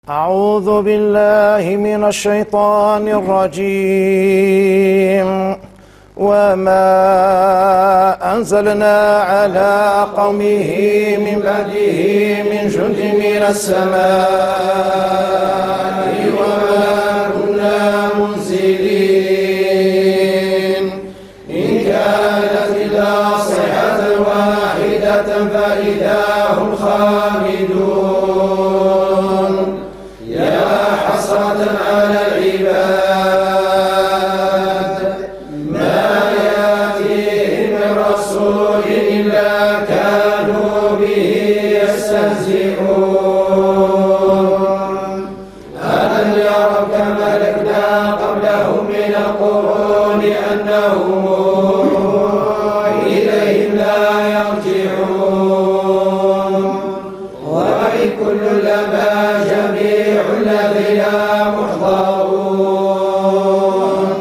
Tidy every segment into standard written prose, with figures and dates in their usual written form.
أعوذ بالله من الشيطان الرجيم. وما أنزلنا على قومه من بعده من جند من السماء وما كنا منزلين إن كانت إلا صيحة واحدة فإذا هم خامدون يا حسرة على العباد ما يأتيهم من رسول إلا كانوا به يستهزئون ألم يروا كما أهلكنا قبلهم من القرون أنهم إليهم لا يرجعون وإن كل لما جميع الذين محضرون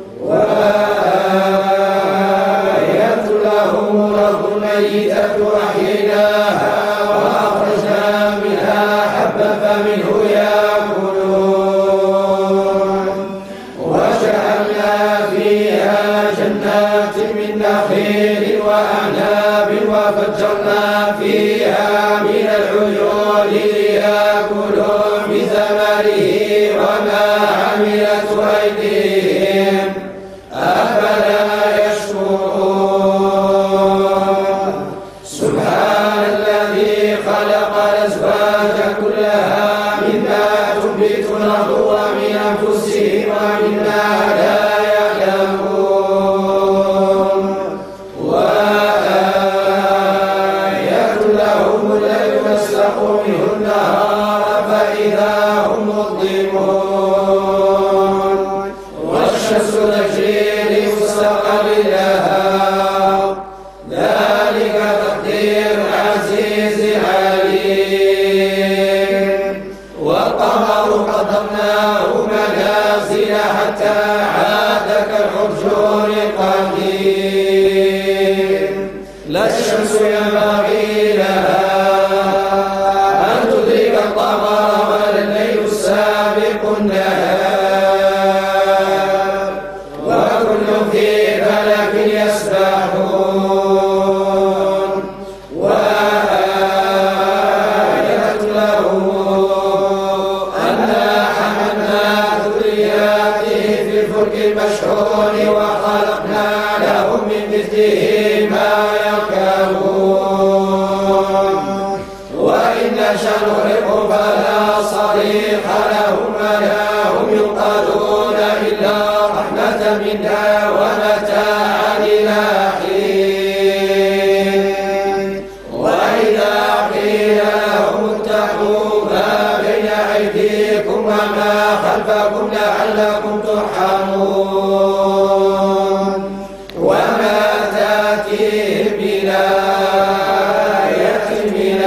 وآية لهم الأرض الميتة أحييناها وأخرجنا منها حبا فمنه يأكلون وجعلنا فيها جنات من نخيل وأعناب وفجرنا فيها من العيون ليأكلوا من ثمره وما عملت أيديهم أفلا يشكرون سبحان الذي خلق الأزواج كلها مما تنبت الأرض ومن أنفسهم ومما لا يعلمون وآية لهم الليل يسلخ منه النهار فإذا هم مظلمون والشمس تجري لمستقر لها ذلك تقدير العزيز العليم والقمر قدرناه منازل حتى عاد كالعرجون القديم لا الشمس ينبغي لها أن تدرك القمر ولا الليل السابق النهار وكل في فلك يسبحون وآية له أنا حملنا ذرياته في الفلك المشحون وخلقنا لهم من مثله ما يركبون وإن نشأ نغرقهم فلا صريخ لهم ولا هم ينقذون إلا رحمة منا ومتاعا إلى حين وإذا قيل لهم اتقوا ما بين أيديكم وما خلفكم لعلكم ترحمون وما تأتيهم من آية من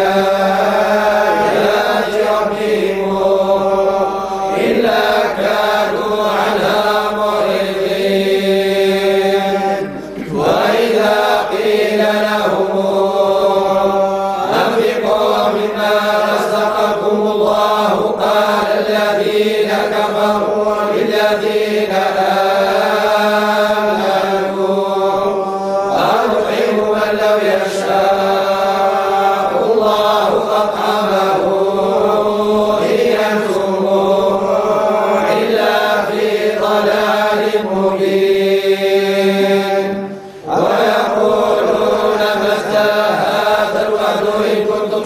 آيات ربهم إلا كانوا عنها معرضين وإذا قيل لهم أنفقوا مما رزقكم الله قال الذين كفروا للذين آمنوا أنطعم من لو يشاء الله أطعمه إن أنتم إلا في ضلال مبين ويقولون متى هذا الوعد إن كنتم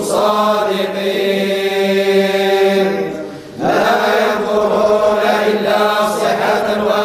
صادقين ما ينظرون إلا صحة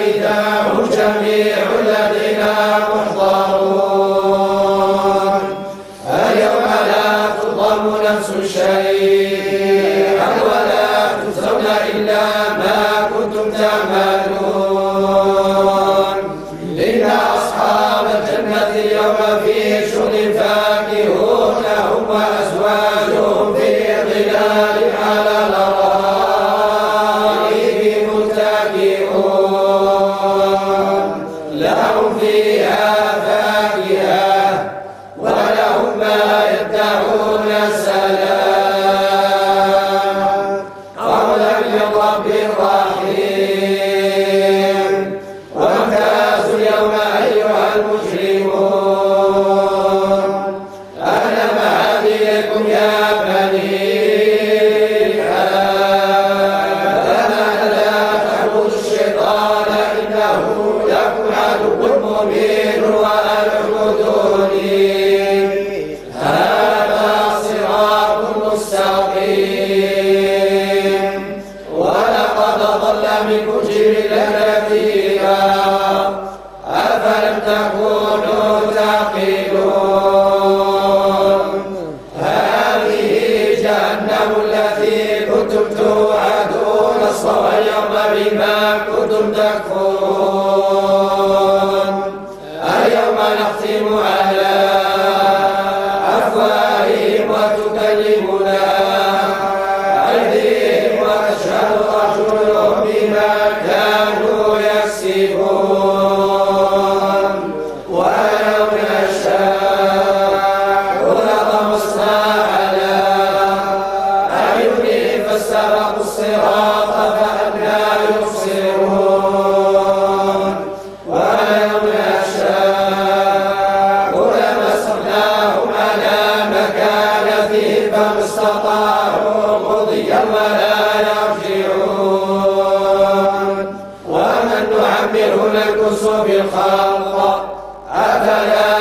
إذا هم جميع الذين محضرون اليوم لا تظلم نفس شيئا ولا تجزون إلا ما كنتم تعملون إن أصحاب الجنة اليوم في شغل فاكهون هم وأزواجهم في ظلال على الأرائك متكئون لهم فيها فاكهة ولهم ما يدعون سلام قولا من رب رحيم وامتازوا اليوم أيها المجرمون ألم أعهد إليكم يا بني آدم ألا تعبدوا الشيطان إنه لكم عدو مبين وأن اعبدوني هذا صراط مستقيم ولقد ضل منكم جبلا كثيرا أفلم تكونوا تعقلون هذه جهنم التي كنتم توعدون اصلوها اليوم بما كنتم تكفرون اليوم نختم على أفواههم وتكلمنا أيديهم وتشهد أرجلهم بما كانوا يكسبون ولو نشاء لطمسنا على أعينهم فاستبقوا الصراط فأنى يبصرون ولو نشاء لمسخناهم على مكانتهم فما استطاعوا مضيا ولا يرجعون ومن نعمره ننكس في الخلق أفلا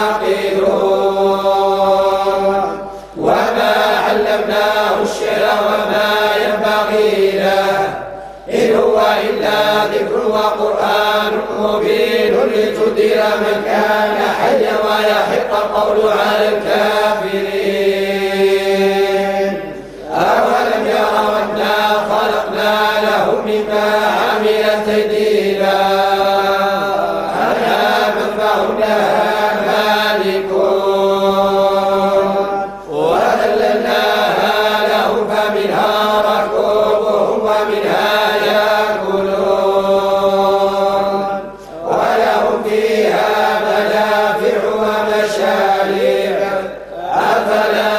تعقلون وما علمناه الشعر وما ينبغي له إن هو إلا ذكر وقرآن مبين لتنذر من كان حيا ويحق القول على الكافرين أولم يروا أنا خلقنا لهم مما عملت أيدينا أنعاما فهم لها مالكون وذللناها لهم فمنها ركوبهم ومنها يأكلون ولهم فيها منافع ومشارب أفلا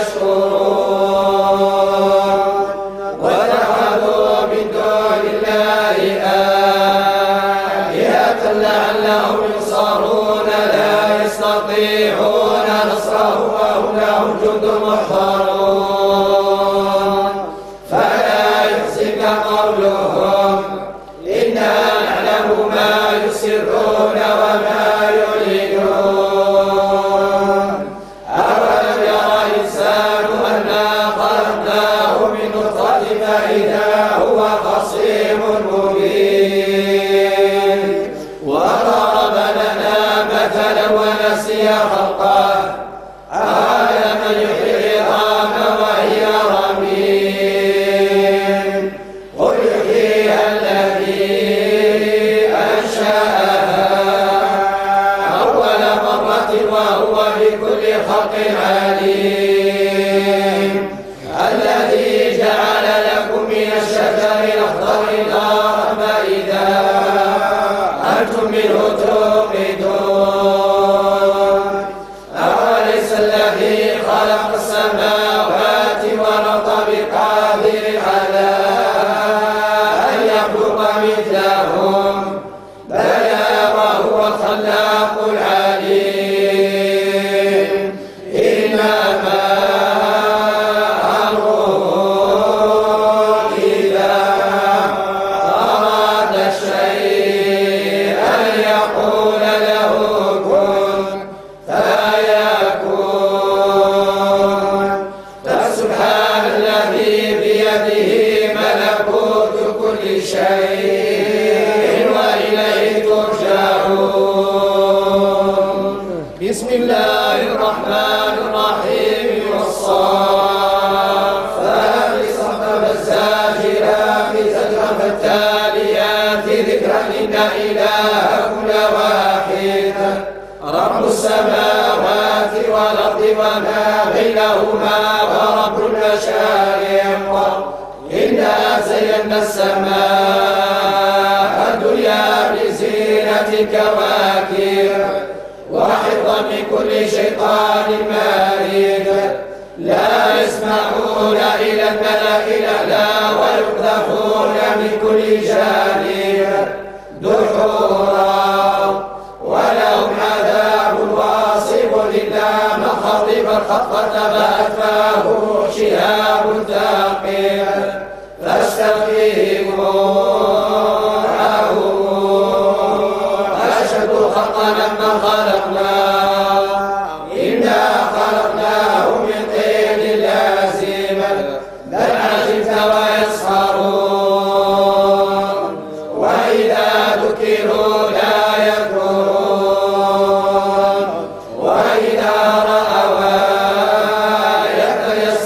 يشكرون واتخذوا من دون الله آلهة لعلهم ينصرون لا يستطيعون نصرهم وهم لهم جند محضرون فلا يحزنك قولهم إنا نعلم ما يسرون وما يعلنون أولم يرى الإنسان أنا خلقناه من نطفة فإذا هو خصيم مبين وضرب لنا مثلا ونسي خلقه قال من يحيي العظام وهي رميم قل يحييها الذي أنشأها أول مرة وهو بكل خلق عليم الذي جعل لكم من الشجر الأخضر نارا فإذا أنتم منه توقدون أوليس الذي خلق السماوات والأرض بقادر على أن يخلق مثلهم بلى وهو الخلاق العليم إنما أمره إذا أراد شيئا يقول له كن فيكون فسبحان الذي بيده ملكوت كل شيء وإليه فالتاليات ذكرا إن إلهكم لواحد رب السماوات والأرض وما بينهما ورب المشارق إنا زينا السماء الدنيا بزينة الكواكب وحفظا من كل شيطان مارد لا يسمعون إلى الملأ الأعلى ويقذفون من كل جانب دحورا ولهم عذاب واصب إلا من خطف الخطفة فأتبعه شهاب ثاقب فاستفتهم أشد خلقا مما خلقنا إنا خلقناهم من طين لازم بل عجبت ويسخرون وإذا ذكروا لا يذكرون وإذا رأوا آية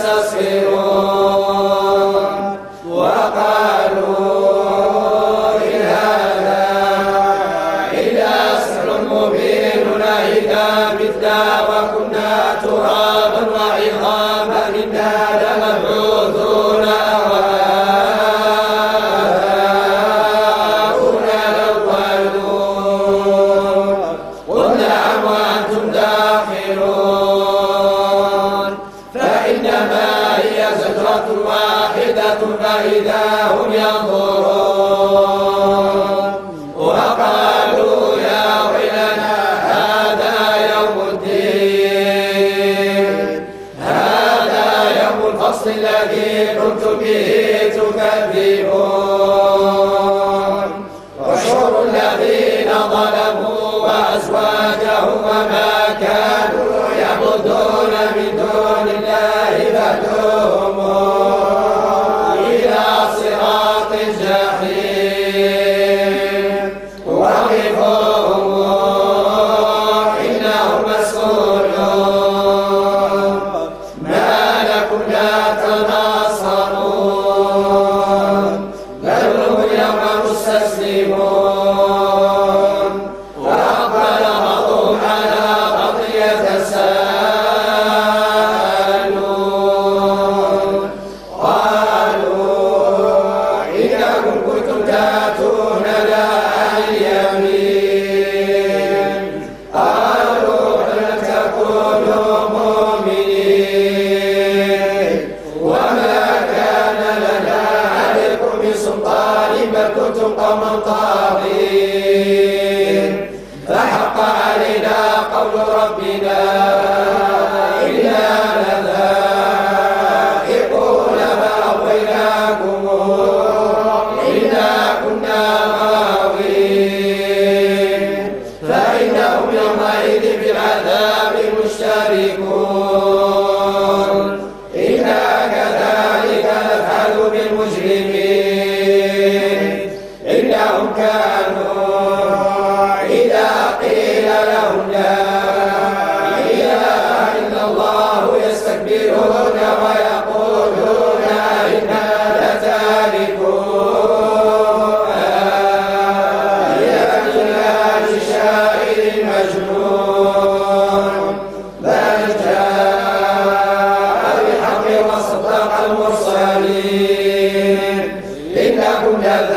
يستسخرون وقالوا إن هذا إلا سحر مبين أإذا متنا وكنا ترابا وعظاما إنا لمبعوثون أوآباؤنا الأولون قل نعم وأنتم داخلون فإنما هي زجرة واحدة فإذا هم ينظرون وقالوا يا ويلنا هذا يوم الدين هذا يوم الفصل الذي كنتم به تكذبون واحشروا الذين ظلموا وأزواجهم وما كانوا يعبدون من دون الله فاهدوهم إلى صراط الجحيم وقفوهم إنهم مسؤولون ما لكم لا تناصرون بل هم اليوم مستسلمون وأقبل بعضهم على بعض يتساءلون قالوا إنكم كنتم تأتوننا عن اليمين قالوا لم تكونوا مؤمنين وما كان لنا عليكم من سلطان بل كنتم قوما طاغين فحق علينا قول ربنا إنا لذائقون فأغويناكم إنا كنا غاوين فإنهم يومئذ بالعذاب مشتركون إنا كذلك نفعل بالمجرمين إنهم كانوا إذا قيل لهم لا إله إلا الله يستكبرون ويقولون إنا لتاركو آلهتنا لشاعر مجنون بل جاء بالحق وصدق المرسلين إنكم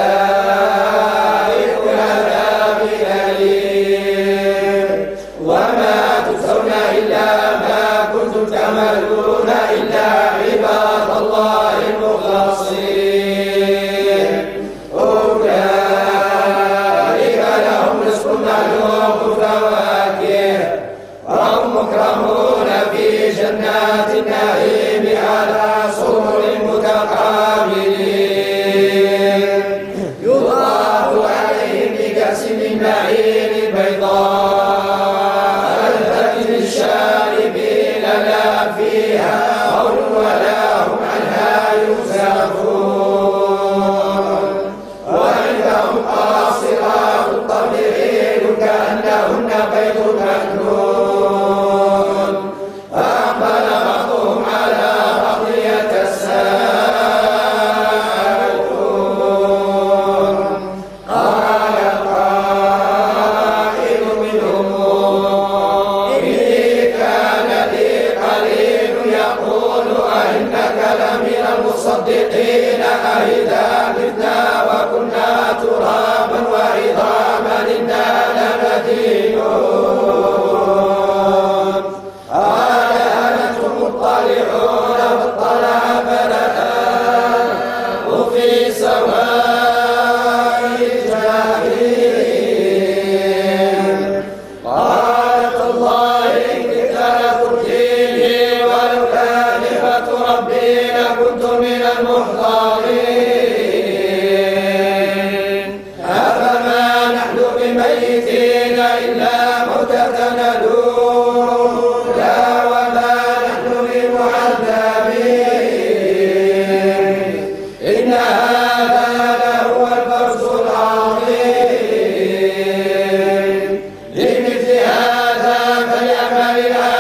لذائق العذاب الأليم وما تجزون إلا ما كنتم تعملون إلا عباد الله المخلصين أولئك لهم رزق معلوم فواكه وهم مكرمون في جنات النعيم على سرر متقابلين الموت تنالون لا وما نحن بمعذبين إن هذا لهو الفوز العظيم لمثل هذا فليعمل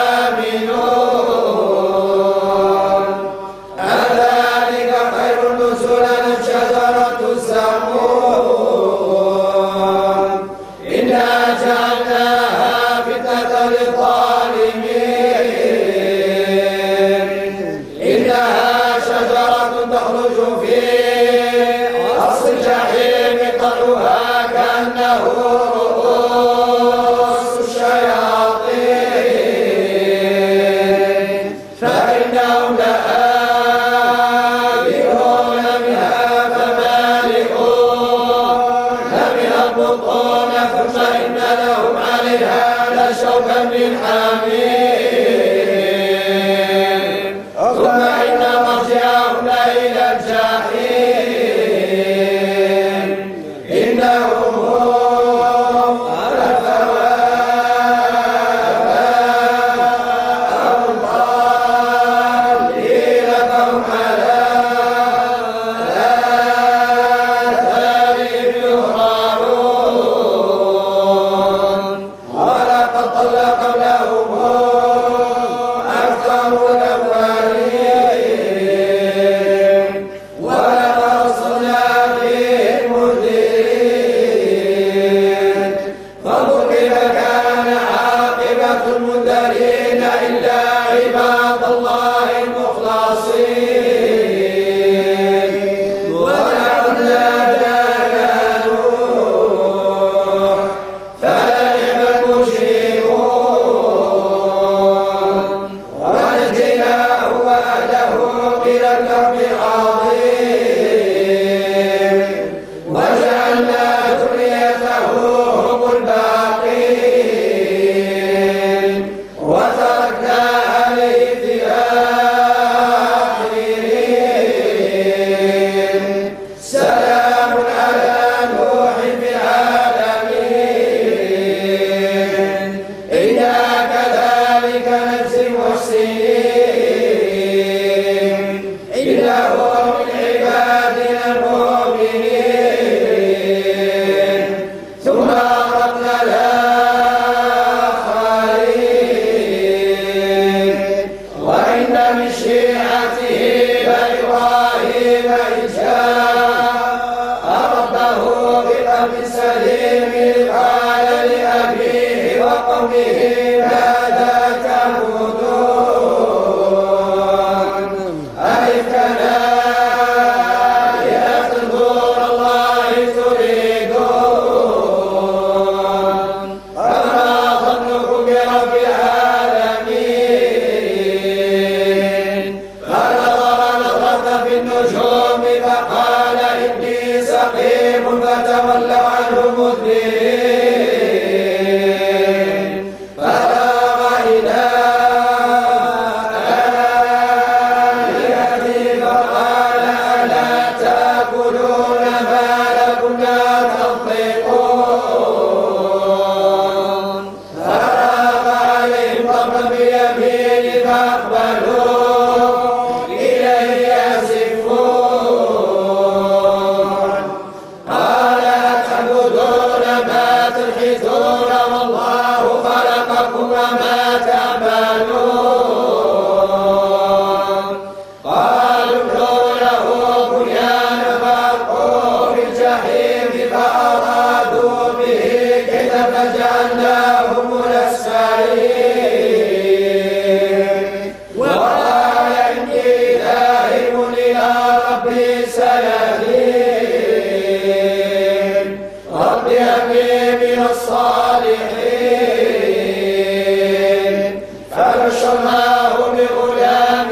العاملون أذلك خير نزلا أم شجرة الزقوم إنا جعلناها فتنة للظالمين إنها شجرة تخرج في أصل الجحيم طلعها كأنه رؤوس الشياطين فإنهم لآكلون منها فمالئون منها البطون ثم إن لهم عليها لشوبا من حميم ثم إن مرجعهم إلى الجحيم إنهم هم الضالين فهم على آثارهم يهرعون ولقد ضل قبلهم أكثر الأولين ولقد أرسلنا فيهم منذرين فانظر كيف كان عاقبة المنذرين إلا عباد الله المخلصين ولقد نادانا نوح فلنعم المجيبون ونجيناه وأهله من الكرب العظيم وجعلنا ذريته هم الباقين وتركنا عليه في الآخرين سلام على نوح في العالمين إنا كذلك نجزي المحسنين إنه من عبادنا المؤمنين ثم أغرقنا الآخرين وإن من شيعته لإبراهيم إذ جاء ربه بقلب سليم قال لأبيه وقومه ماذا تعبدون أئفكا آلهة دون الله تريدون فما ظنكم برب العالمين فنظر نظرة في النجوم فقال إني سقيم فتولوا عنه مدبرين فراغ إلى آلهته فقال ألا تأكلون ما لكم لا تنطقون فراغ عليهم ضربا بيمينه فأقبلوا إليه يزفون قال أتعبدون ما تنحتون والله خلقكم وما تعملون قالوا ابنوا له بنيانا فألقوه في الجحيم فأرادوا به كيدا فجعلناهم الأسفلين وقال إني ذاهب إلى ربي سيهدين رب هب لي من الصالحين فبشرناه بغلام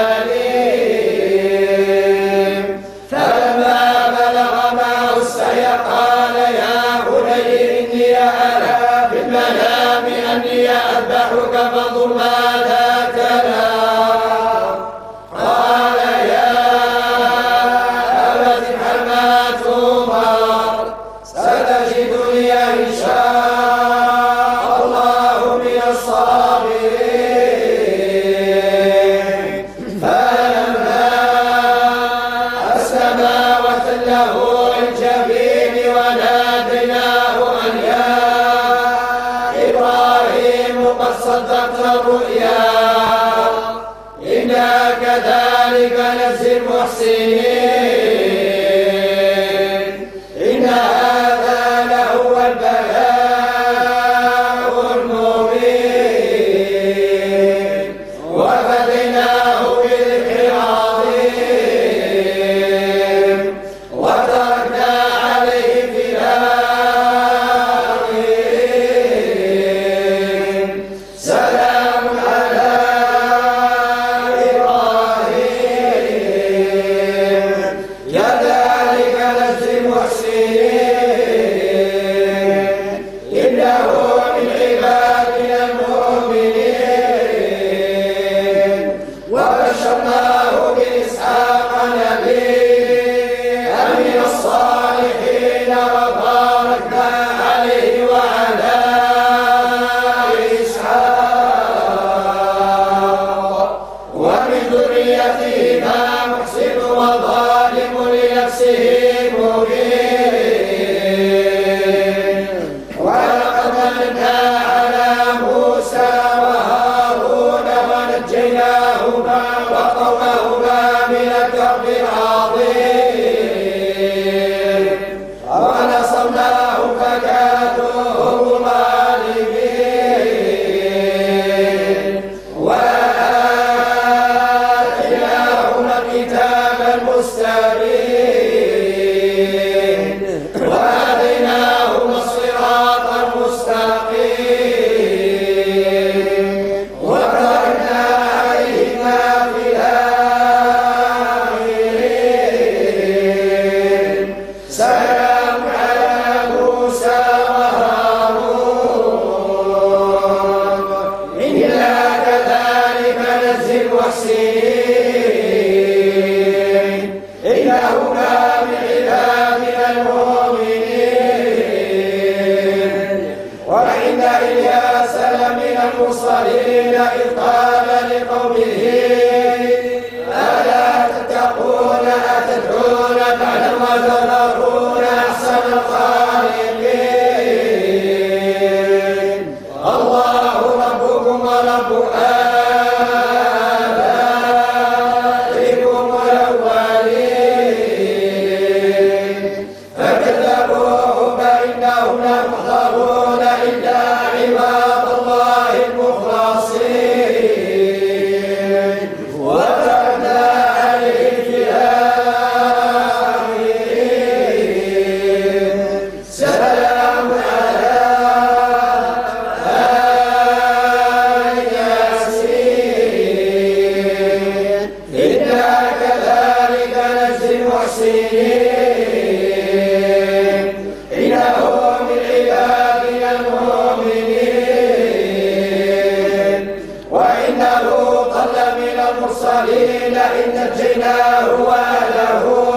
حليم فلما بلغ معه السعي قال يا بني إني أرى في المنام أني أذبحك فانظر ماذا ترى قال يا أبت افعل ما تؤمر ستجدني إن شاء الله نفسه مبين. ولقد مننا على موسى وهارون ونجيناهما وقومهما من الكرب العظيم ونصرناهم فكانوا هم الغالبين. وآتيناهما الكتاب المستبين وهديناهما الصراط المستقيم وباركنا عليهما في الآخرين. سلام على موسى وهارون إنا كذلك نجزي المحسنين إنهما من عبادنا المؤمنين. وإن إلياس لمن المرسلين إذ قال لقومه ألا تتقون أتدعون بعدا وتذرون أحسن الخالقين الله ربكم ورب آبائكم الأولين. فكذبوه فإنهم لمحضرون إلا عباد الله المخلصين. وتركنا عليه في الآخرين. سلام على آل ياسين إنا كذلك نجزي المحسنين إنه من عبادنا المؤمنين. وإن لوطا لمن المرسلين إذ نجيناه وأهله